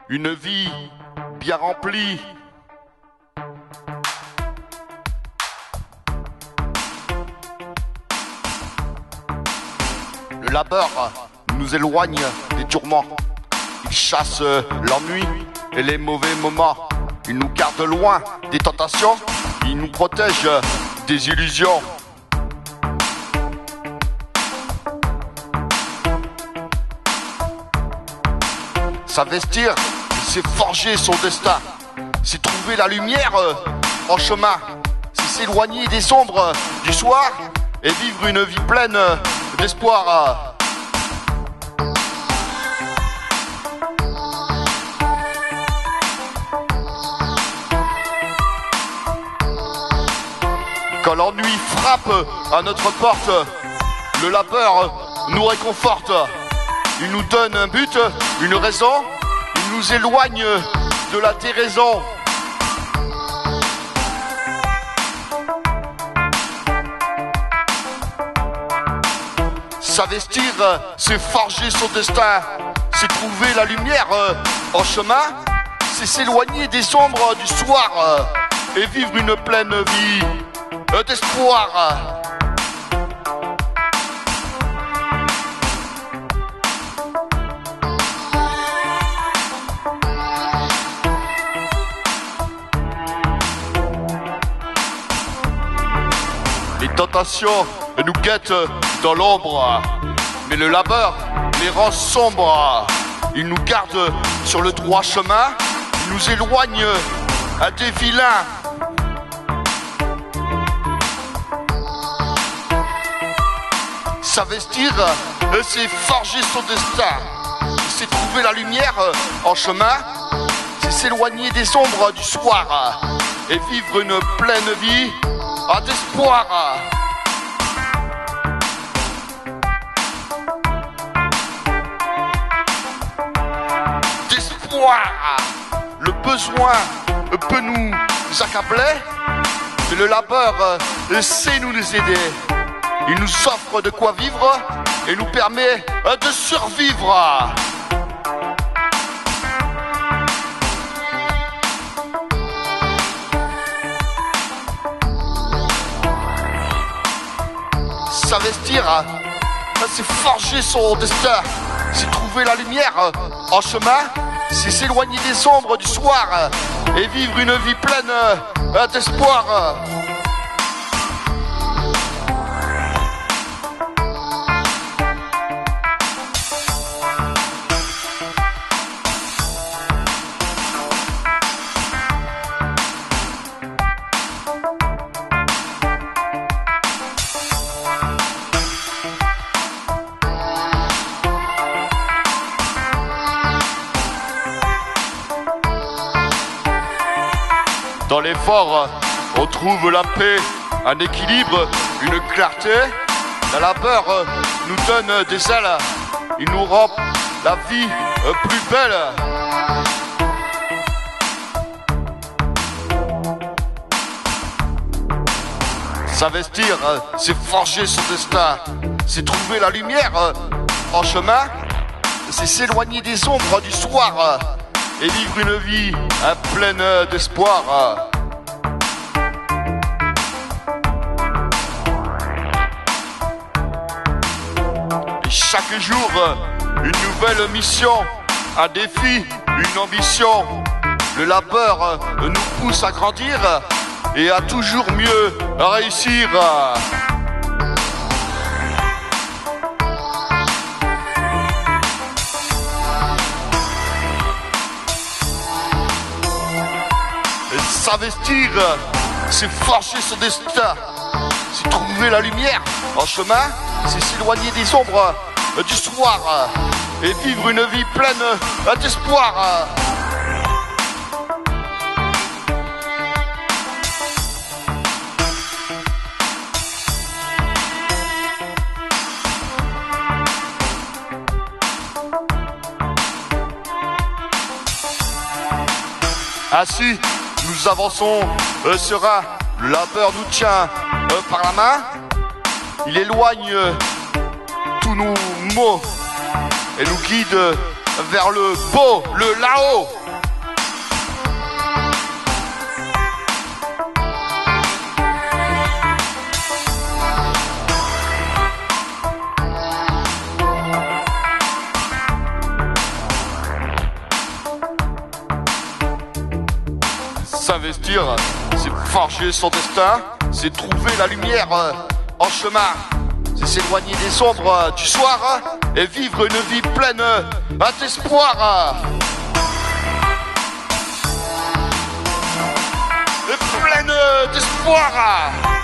une vie bien remplie. Le labeur nous éloigne des tourments. Il chasse l'ennui et les mauvais moments. Il nous garde loin des tentations. Il nous protège des illusions. S'investir, c'est forger son destin. C'est trouver la lumière en chemin. C'est s'éloigner des ombres du soir et vivre une vie pleine d'espoir. Quand l'ennui frappe à notre porte, le labeur nous réconforte. Il nous donne un but, une raison. Il nous éloigne de la déraison. S'investir, c'est forger son destin. C'est trouver la lumière en chemin. C'est s'éloigner des ombres du soir et vivre une pleine vie d'espoir. Les tentations nous guettent dans l'ombre, mais le labeur les rend sombres. Il nous garde sur le droit chemin, il nous éloigne à des vilains. S'investir, c'est forger son destin. C'est trouver la lumière en chemin. C'est s'éloigner des ombres du soir et vivre une pleine vie d'espoir. D'espoir. Le besoin peut nous accabler, mais le labeur sait nous aider. Il nous offre de quoi vivre et nous permet de survivre. S'investir, c'est forger son destin. C'est trouver la lumière en chemin. C'est s'éloigner des ombres du soir et vivre une vie pleine d'espoir. Dans l'effort, on trouve la paix, un équilibre, une clarté. Le labeur nous donne des ailes, il nous rend la vie plus belle. S'investir, c'est forger son destin, c'est trouver la lumière en chemin, c'est s'éloigner des ombres du soir et vivre une vie pleine d'espoir. Et chaque jour, une nouvelle mission, un défi, une ambition. Le labeur nous pousse à grandir et à toujours mieux réussir. S'investir, c'est forger son destin, c'est trouver la lumière en chemin, c'est s'éloigner des ombres du soir et vivre une vie pleine d'espoir. Ainsi, nous avançons serein, le labeur nous tient par la main, il éloigne tous nos maux et nous guide vers le beau, le là-haut. S'investir, c'est forger son destin, c'est trouver la lumière en chemin, c'est s'éloigner des ombres du soir et vivre une vie pleine d'espoir. Pleine d'espoir.